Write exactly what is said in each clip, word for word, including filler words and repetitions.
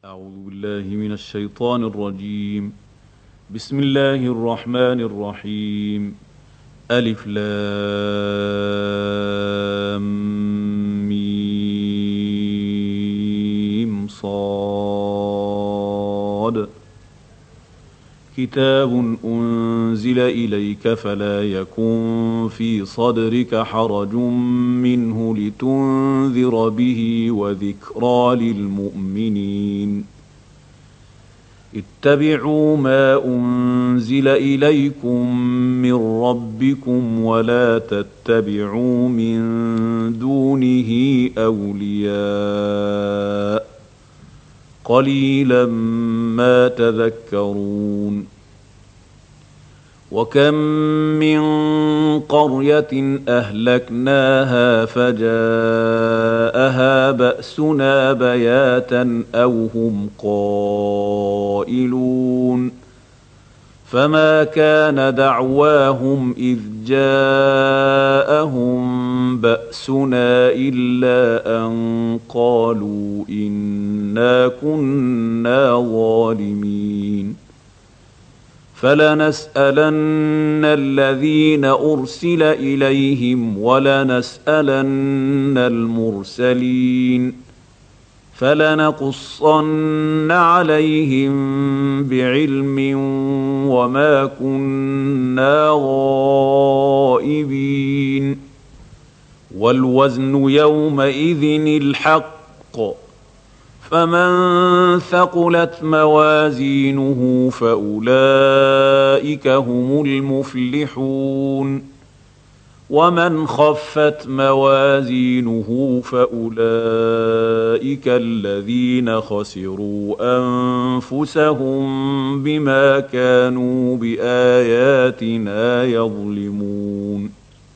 أعوذ بالله من الشيطان الرجيم. بسم الله الرحمن الرحيم. ألف لام ميم صاد. كتاب أنزل إليك فلا يكن في صدرك حرج منه لتنذر به وذكرى للمؤمنين. اتبعوا ما أنزل إليكم من ربكم ولا تتبعوا من دونه أولياء قليلا ما تذكرون. وكم من قرية أهلكناها فجاءها بأسنا بياتا أو هم قائلون. فما كان دعواهم إذ جاءهم بأسنا إلا أن قالوا إنا كنا ظالمين. فلنسألن الذين أرسل إليهم ولنسألن المرسلين. فلنقصن عليهم بعلم وما كنا غائبين. والوزن يومئذ الحق. فمن ثقلت موازينه فأولئك هم المفلحون. ومن خفت موازينه فأولئك الذين خسروا أنفسهم بما كانوا بآياتنا يظلمون.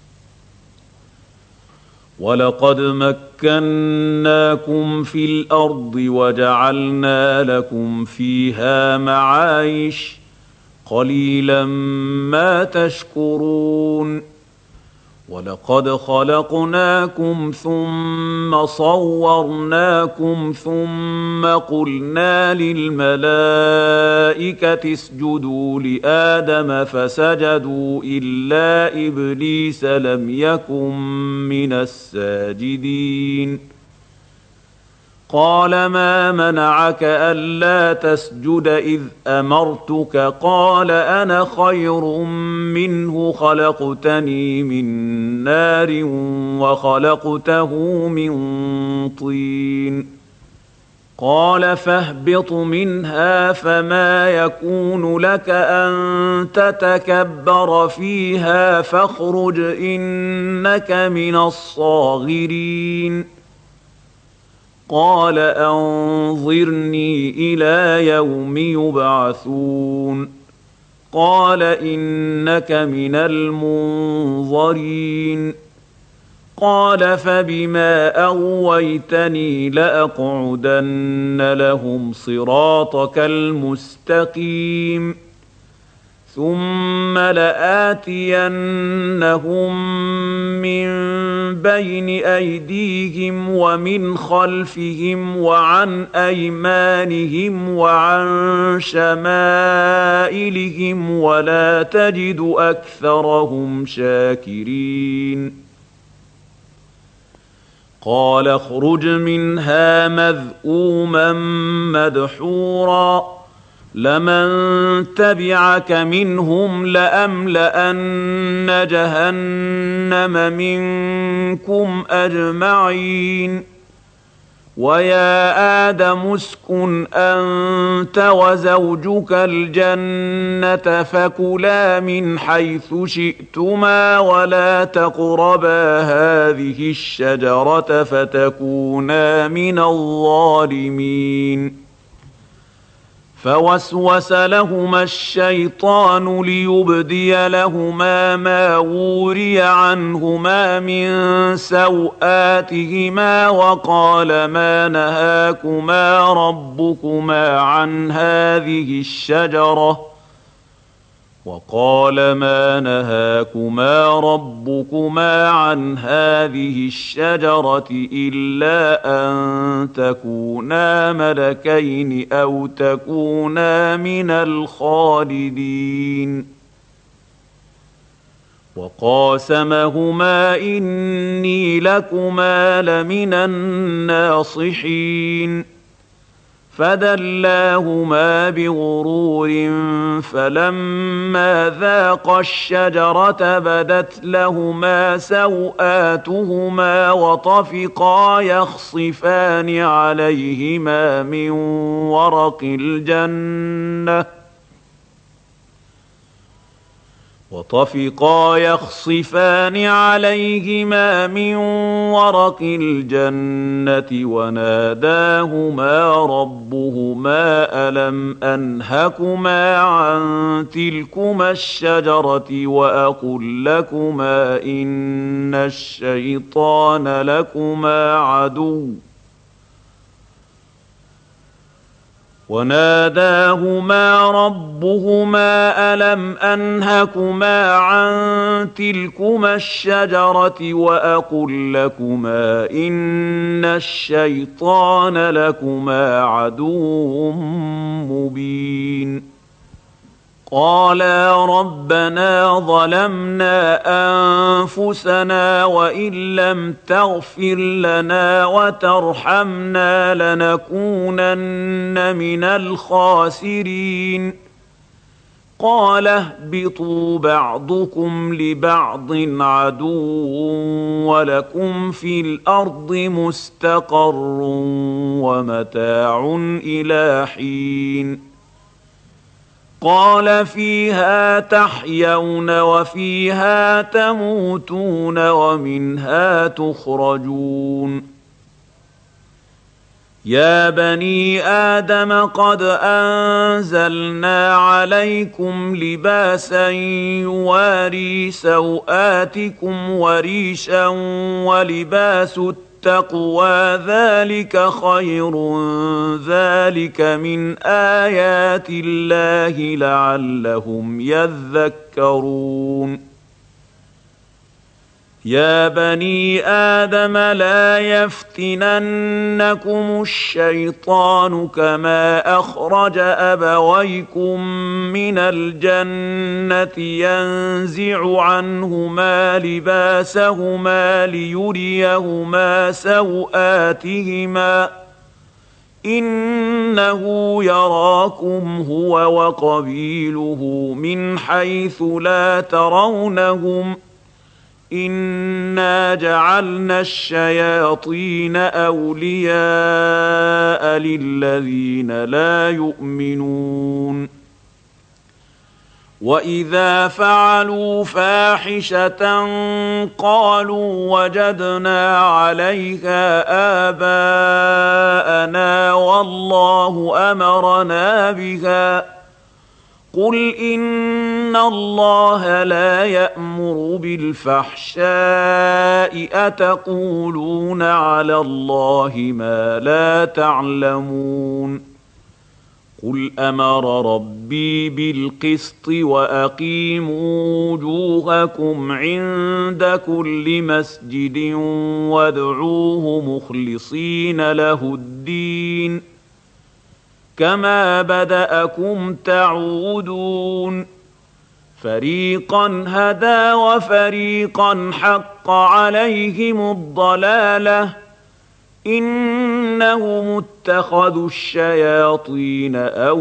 ولقد مكناكم في الأرض وجعلنا لكم فيها معايش قليلا ما تشكرون. ولقد خلقناكم ثم صورناكم ثم قلنا للملائكة اسجدوا لآدم فسجدوا إلا إبليس لم يكن من الساجدين. قال ما منعك ألا تسجد إذ أمرتك؟ قال أنا خير منه خلقتني من نار وخلقته من طين. قال فاهبط منها فما يكون لك أن تتكبر فيها فاخرج إنك من الصاغرين. قال أنظرني إلى يوم يبعثون. قال إنك من المنظرين. قال فبما أغويتني لأقعدن لهم صراطك المستقيم ثم لآتينهم من بين أيديهم ومن خلفهم وعن أيمانهم وعن شمائلهم ولا تجد أكثرهم شاكرين. قال اخرج منها مذءوما مدحورا لمن تبعك منهم لأملأن جهنم منكم أجمعين. ويا آدم اسكن أنت وزوجك الجنة فكلا من حيث شئتما ولا تقربا هذه الشجرة فتكونا من الظالمين. فوسوس لهما الشيطان ليبدي لهما ما وري عنهما من سوآتهما وقال ما نهاكما ربكما عن هذه الشجرة وقال ما نهاكما ربكما عن هذه الشجرة إلا أن تكونا ملكين أو تكونا من الخالدين وقاسمهما إني لكما لمن الناصحين فدلاهما بغرور فلما ذاقا الشجرة بدت لهما سوآتهما وطفقا يخصفان عليهما من ورق الجنة وطفقا يخصفان عليهما من ورق الجنة وناداهما ربهما ألم أنهكما عن تلكما الشجرة وأقل لكما إن الشيطان لكما عدو وناداهما ربهما ألم أنهكما عن تلكما الشجرة وأقل لكما إن الشيطان لكما عدو مبين قالا ربنا ظلمنا أنفسنا وإن لم تغفر لنا وترحمنا لنكونن من الخاسرين قال اهبطوا بعضكم لبعض عدو ولكم في الأرض مستقر ومتاع إلى حين قال فيها تحيون وفيها تموتون ومنها تخرجون يا بني آدم قد أنزلنا عليكم لباسا يواري سوآتكم وريشا ولباس التقوى ذلك خير ذلك من آيات الله لعلهم يذكرون يا بني آدم لا يفتننكم الشيطان كما أخرج أبويكم من الجنة ينزع عنهما لباسهما ليريهما سوآتهما إنه يراكم هو وقبيله من حيث لا ترونهم إنا جعلنا الشياطين أولياء للذين لا يؤمنون وإذا فعلوا فاحشة قالوا وجدنا عليها آباءنا والله أمرنا بها قل إن الله لا يأمر بالفحشاء أتقولون على الله ما لا تعلمون قل أمر ربي بالقسط وأقيموا وجوهكم عند كل مسجد وادعوه مخلصين له الدين كما بدأكم تعودون فريقا هدى وفريقا حق عليهم الضلالة إنهم اتخذوا الشياطين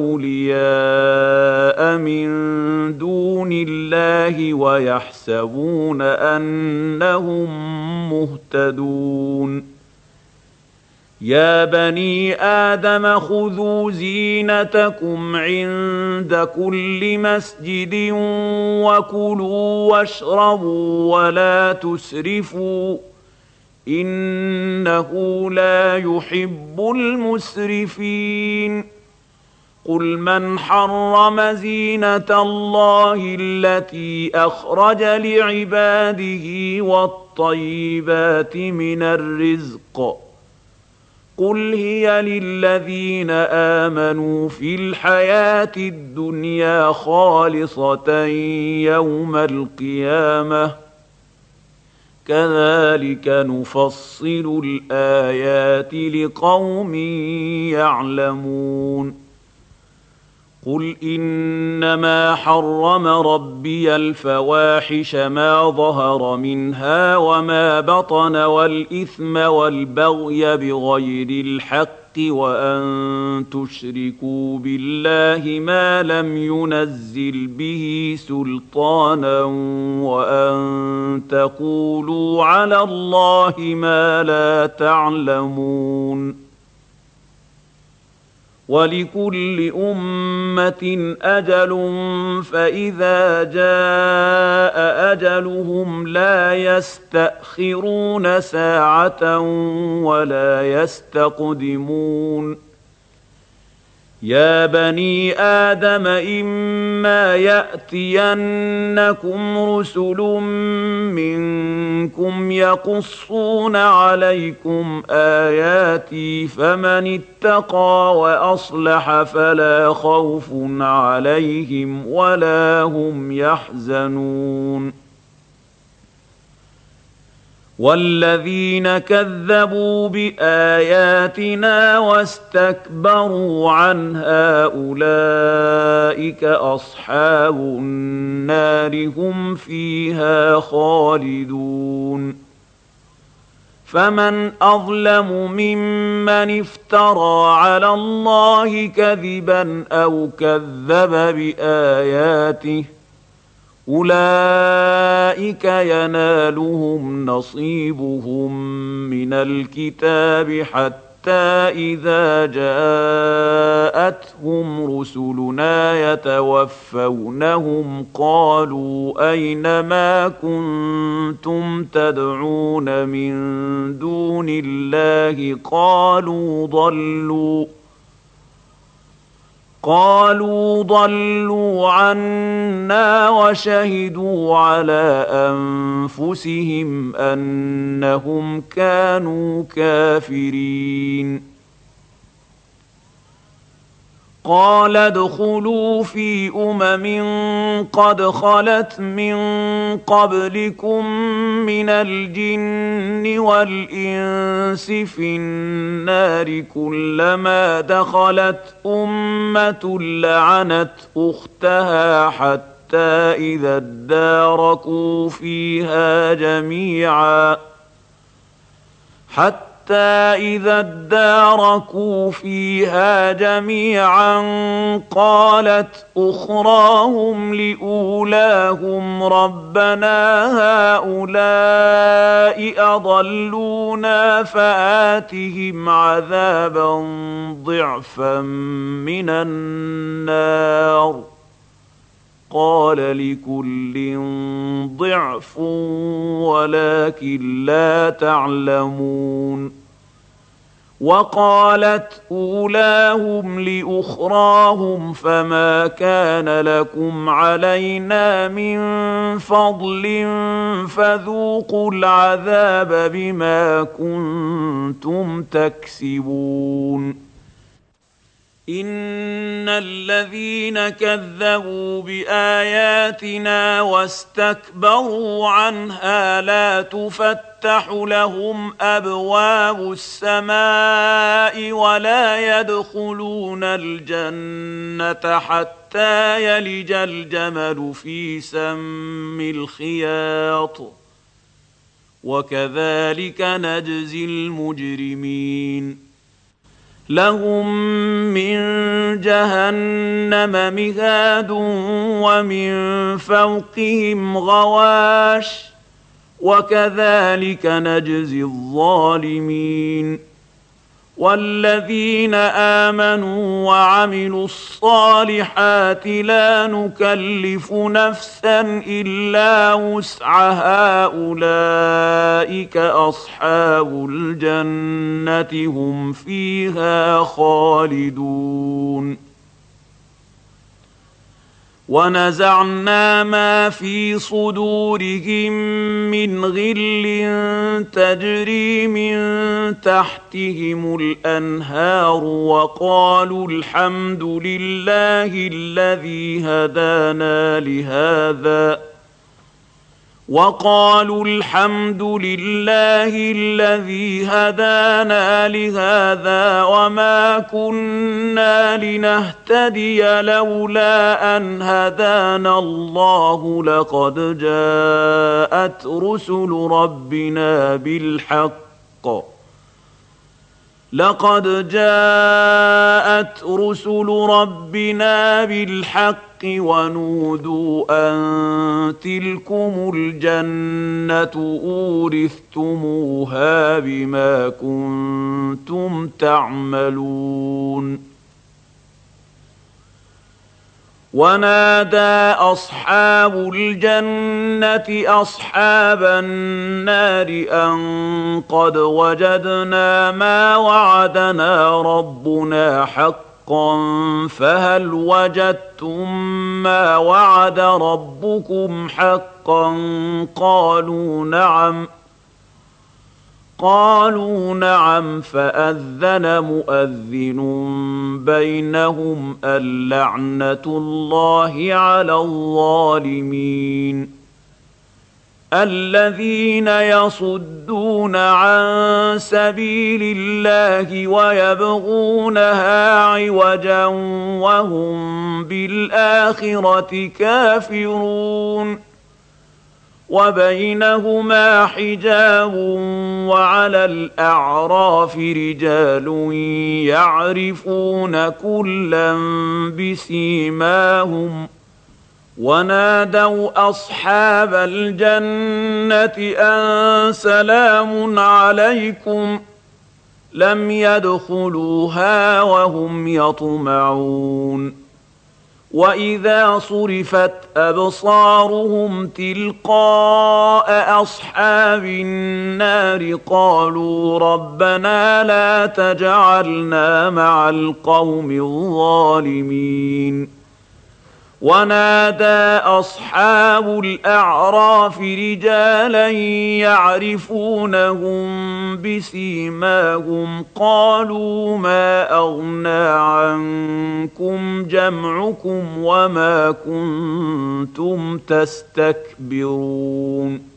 أولياء من دون الله ويحسبون أنهم مهتدون يا بني آدم خذوا زينتكم عند كل مسجد وكلوا واشربوا ولا تسرفوا إنه لا يحب المسرفين قل من حرم زينة الله التي أخرج لعباده والطيبات من الرزق قل هي للذين آمنوا في الحياة الدنيا خالصة يوم القيامة كذلك نفصل الآيات لقوم يعلمون قل إنما حرم ربي الفواحش ما ظهر منها وما بطن والإثم والبغي بغير الحق وأن تشركوا بالله ما لم ينزل به سلطانا وأن تقولوا على الله ما لا تعلمون ولكل أمة أجل فإذا جاء أجلهم لا يستأخرون ساعة ولا يستقدمون يا بني آدم إما يأتينكم رسل منكم يقصون عليكم آياتي فمن اتقى وأصلح فلا خوف عليهم ولا هم يحزنون والذين كذبوا بآياتنا واستكبروا عنها أولئك أصحاب النار هم فيها خالدون فمن أظلم ممن افترى على الله كذبا أو كذب بآياته أولئك ينالهم نصيبهم من الكتاب حتى إذا جاءتهم رسلنا يتوفونهم قالوا أين ما كنتم تدعون من دون الله قالوا ضلوا قالوا ضلوا عنا وشهدوا على أنفسهم أنهم كانوا كافرين قال ادخلوا في أمم قد خلت من قبلكم من الجن والإنس في النار كلما دخلت أمة لعنت أختها حتى إذا اداركوا فيها جميعا حتى حتى إذا اداركوا فيها جميعا قالت أخراهم لأولاهم ربنا هؤلاء أضلونا فآتهم عذابا ضعفا من النار قال لكل ضعف ولكن لا تعلمون وقالت أولاهم لأخراهم فما كان لكم علينا من فضل فذوقوا العذاب بما كنتم تكسبون إن الذين كذبوا بآياتنا واستكبروا عنها لا تفتح لهم أبواب السماء ولا يدخلون الجنة حتى يلج الجمل في سم الخياط وكذلك نجزي المجرمين لهم من جهنم مهاد ومن فوقهم غواش وكذلك نجزي الظالمين والذين آمنوا وعملوا الصالحات لا نكلف نفسا إلا وسعها أولئك أصحاب الجنة هم فيها خالدون ونزعنا ما في صدورهم من غل تجري من تحتهم الأنهار وقالوا الحمد لله الذي هدانا لهذا وقالوا الحمد لله الذي هدانا لهذا وما كنا لنهتدي لولا أن هدانا الله لقد جاءت رسل ربنا بالحق لقد جاءت رسل ربنا بالحق ونودوا أن تلكم الجنة أورثتموها بما كنتم تعملون ونادى أصحاب الجنة أصحاب النار أن قد وجدنا ما وعدنا ربنا حقا فهل وجدتم ما وعد ربكم حقا قالوا نعم قالوا نعم فأذن مؤذن بينهم اللعنة الله على الظالمين الذين يصدون عن سبيل الله ويبغونها عوجا وهم بالآخرة كافرون وبينهما حجاب وعلى الأعراف رجال يعرفون كلا بسيماهم ونادوا أصحاب الجنة أن سلام عليكم لم يدخلوها وهم يطمعون وإذا صرفت أبصارهم تلقاء أصحاب النار قالوا ربنا لا تجعلنا مع القوم الظالمين ونادى أصحاب الأعراف رجالا يعرفونهم بسيماهم قالوا ما أغنى عنكم جمعكم وما كنتم تستكبرون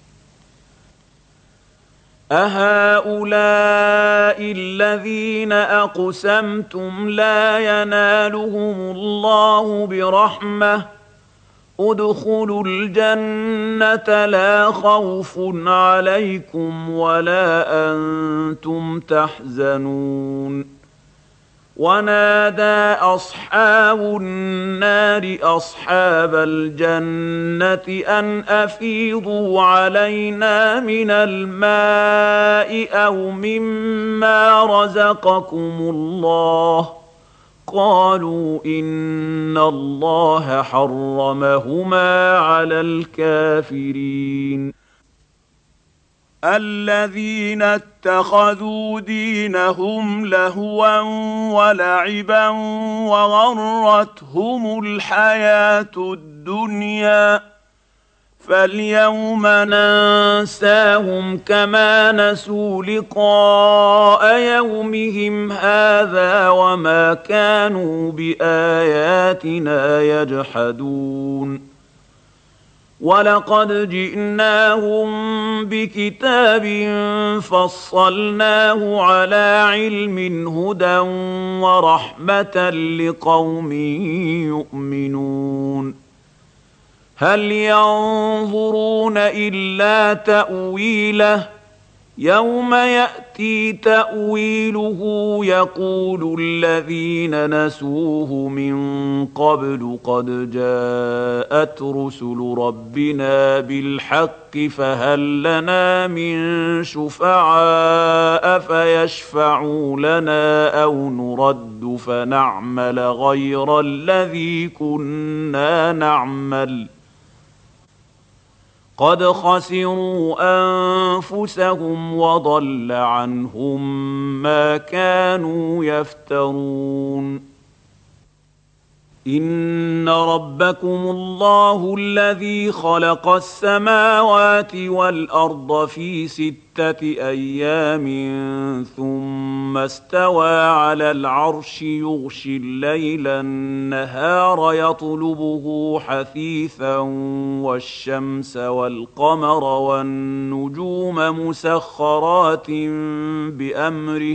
أهؤلاء الذين أقسمتم لا ينالهم الله برحمة ادخلوا الجنة لا خوف عليكم ولا أنتم تحزنون ونادى أصحاب النار أصحاب الجنة أن أفيضوا علينا من الماء أو مما رزقكم الله قالوا إن الله حرمهما على الكافرين الذين اتخذوا دينهم لهوا ولعبا وغرتهم الحياة الدنيا فاليوم ننساهم كما نسوا لقاء يومهم هذا وما كانوا بآياتنا يجحدون ولقد جئناهم بكتاب فصلناه على علم هدى ورحمة لقوم يؤمنون هل ينظرون إلا تأويله يوم يأتي تأويله يقول الذين نسوه من قبل قد جاءت رسل ربنا بالحق فهل لنا من شفعاء فيشفعوا لنا أو نرد فنعمل غير الذي كنا نعمل قد خسروا أنفسهم وضل عنهم ما كانوا يفترون إن ربكم الله الذي خلق السماوات والأرض في ستة أيام ثم استوى على العرش يغشي الليل النهار يطلبه حثيثا والشمس والقمر والنجوم مسخرات بأمره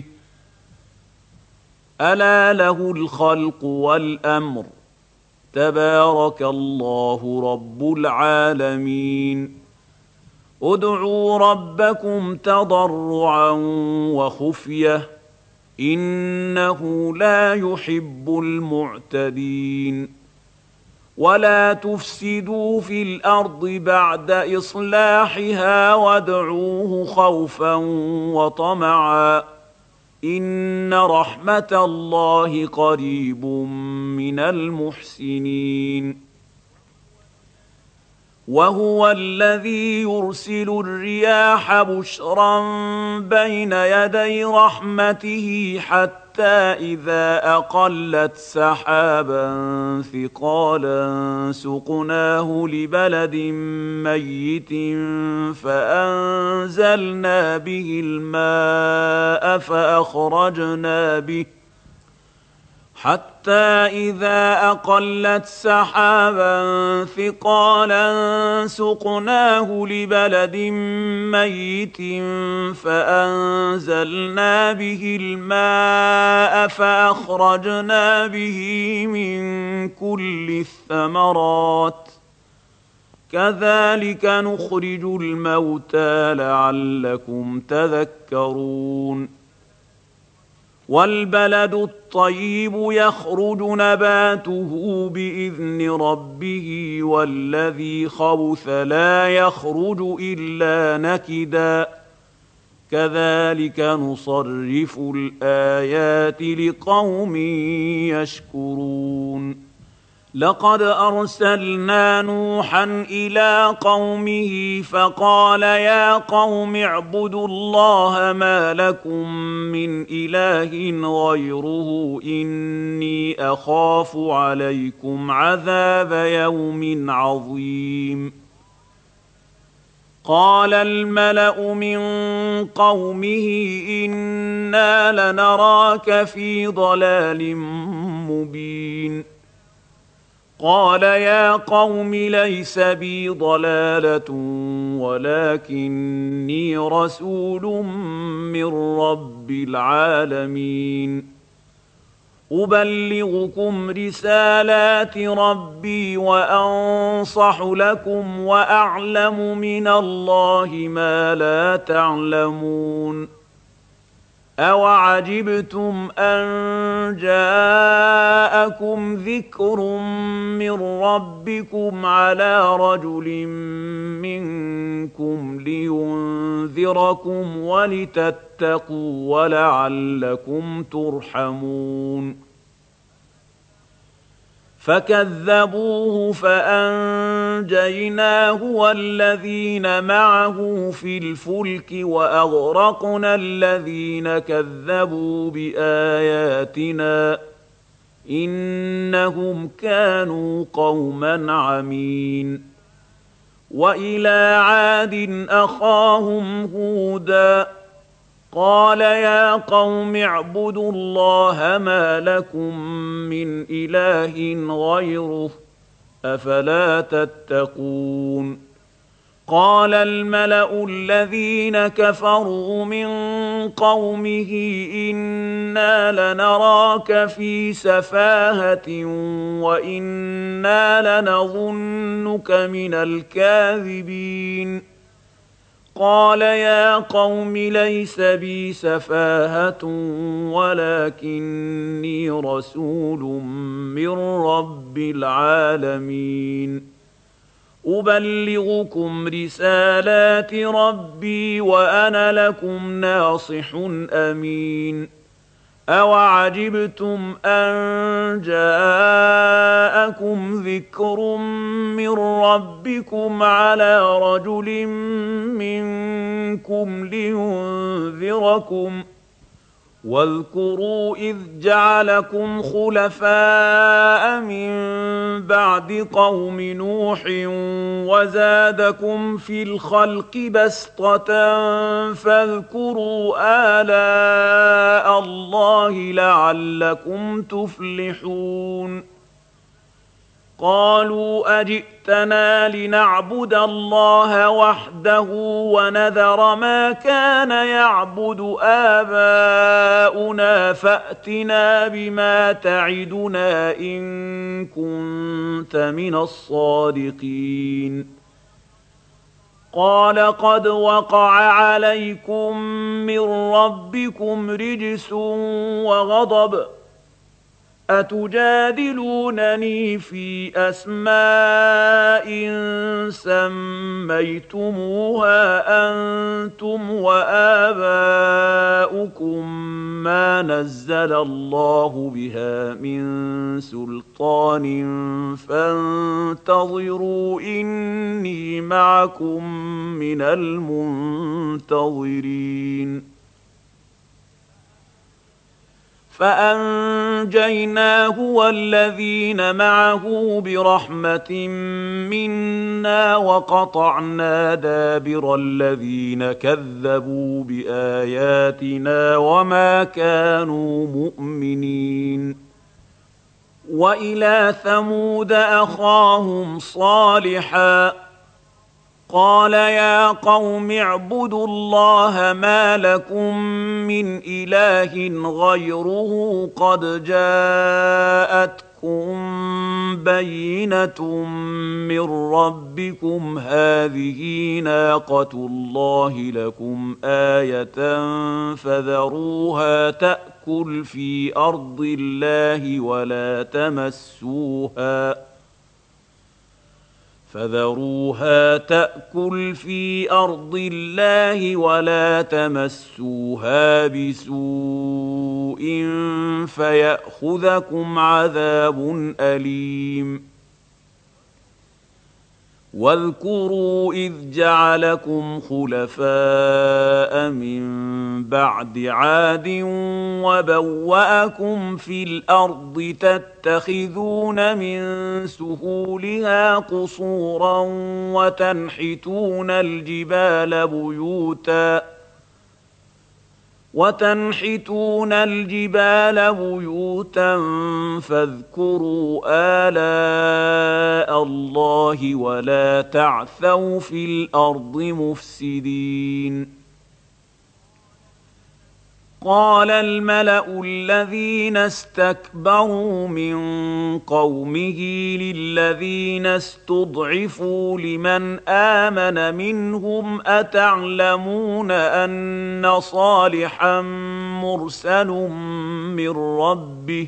ألا له الخلق والأمر تبارك الله رب العالمين ادعوا ربكم تضرعا وخفية إنه لا يحب المعتدين ولا تفسدوا في الأرض بعد إصلاحها وادعوه خوفا وطمعا إن رحمة الله قريب من المحسنين وهو الذي يرسل الرياح بشرا بين يدي رحمته حتى إذا أقلت سحابا ثقالا سقناه لبلد ميت فأنزلنا به الماء فأخرجنا به حتى إذا أقلت سحابا ثقالا سقناه لبلد ميت فأنزلنا به الماء فأخرجنا به من كل الثمرات كذلك نخرج الموتى لعلكم تذكرون والبلد الطيب يخرج نباته بإذن ربه والذي خبث لا يخرج إلا نكدا كذلك نصرف الآيات لقوم يشكرون لقد أرسلنا نوحا إلى قومه فقال يا قوم اعبدوا الله ما لكم من إله غيره إني أخاف عليكم عذاب يوم عظيم قال الملأ من قومه إنا لنراك في ضلال مبين قال يا قوم ليس بي ضلالة ولكني رسول من رب العالمين أبلغكم رسالات ربي وأنصح لكم وأعلم من الله ما لا تعلمون أوعجبتم أن جاءكم ذكر من ربكم على رجل منكم لينذركم ولتتقوا ولعلكم ترحمون فكذبوه فأنجيناه والذين معه في الفلك وأغرقنا الذين كذبوا بآياتنا إنهم كانوا قوما عمين وإلى عاد أخاهم هودا قال يا قوم اعبدوا الله ما لكم من إله غيره أفلا تتقون قال الملأ الذين كفروا من قومه إنا لنراك في سفاهة وإنا لنظنك من الكاذبين قال يا قوم ليس بي سفاهة ولكني رسول من رب العالمين أبلغكم رسالات ربي وأنا لكم ناصح أمين أوعجبتم أن جاءكم ذكر من ربكم على رجل منكم لينذركم واذكروا إذ جعلكم خلفاء من بعد قوم نوح وزادكم في الخلق بسطة فاذكروا آلاء الله لعلكم تفلحون قالوا أجئتنا لنعبد الله وحده ونذر ما كان يعبد آباؤنا فأتنا بما تعدنا إن كنت من الصادقين قال قد وقع عليكم من ربكم رجس وغضب أتجادلونني في أسماء سميتموها أنتم وآباؤكم ما نزل الله بها من سلطان فانتظروا إني معكم من المنتظرين فأنجيناه والذين معه برحمة منا وقطعنا دابر الذين كذبوا بآياتنا وما كانوا مؤمنين وإلى ثمود أخاهم صالحا قال يا قوم اعبدوا الله ما لكم من إله غيره قد جاءتكم بينة من ربكم هذه ناقة الله لكم آية فذروها تأكل في أرض الله ولا تمسوها فذروها تأكل في أرض الله ولا تمسوها بسوء فيأخذكم عذاب أليم واذكروا إذ جعلكم خلفاء من بعد عاد وبوأكم في الأرض تتخذون من سهولها قصورا وتنحتون الجبال بيوتا وتنحتون الجبال بيوتا فاذكروا آلاء الله ولا تعثوا في الأرض مفسدين قال الملأ الذين استكبروا من قومه للذين استضعفوا لمن آمن منهم أتعلمون أن صالحا مرسل من ربه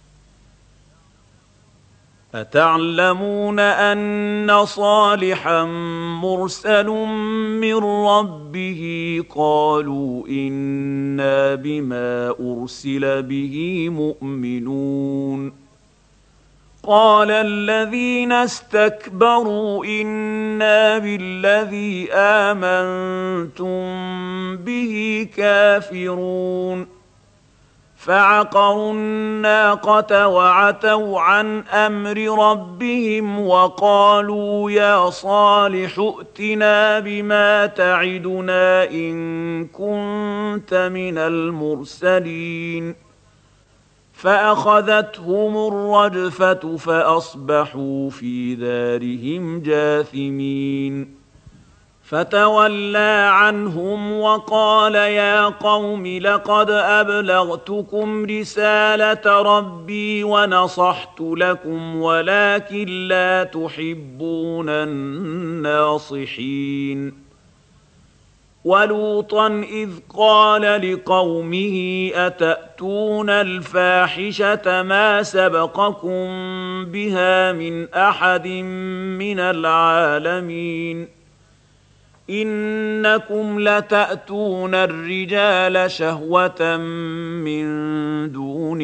أتعلمون أن صالحا مرسل من ربه قالوا إنا بما أرسل به مؤمنون قال الذين استكبروا إنا بالذي آمنتم به كافرون فعقروا الناقة وعتوا عن أمر ربهم وقالوا يا صالح ائتنا بما تعدنا إن كنت من المرسلين فأخذتهم الرجفة فأصبحوا في دارهم جاثمين فتولى عنهم وقال يا قوم لقد أبلغتكم رسالة ربي ونصحت لكم ولكن لا تحبون الناصحين ولوطا إذ قال لقومه أتأتون الفاحشة ما سبقكم بها من أحد من العالمين إنكم لتأتون الرجال شهوة من دون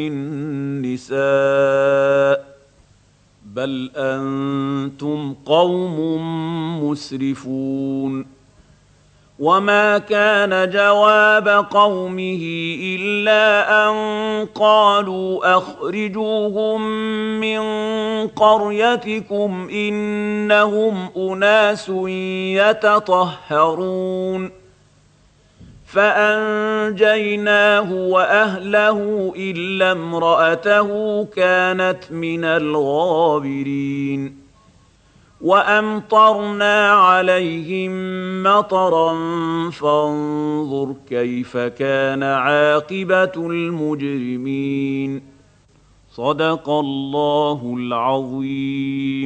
النساء بل أنتم قوم مسرفون وما كان جواب قومه إلا أن قالوا أخرجوهم من قريتكم إنهم أناس يتطهرون فأنجيناه وأهله إلا امرأته كانت من الغابرين وأمطرنا عليهم مطرا فانظر كيف كان عاقبة المجرمين صدق الله العظيم.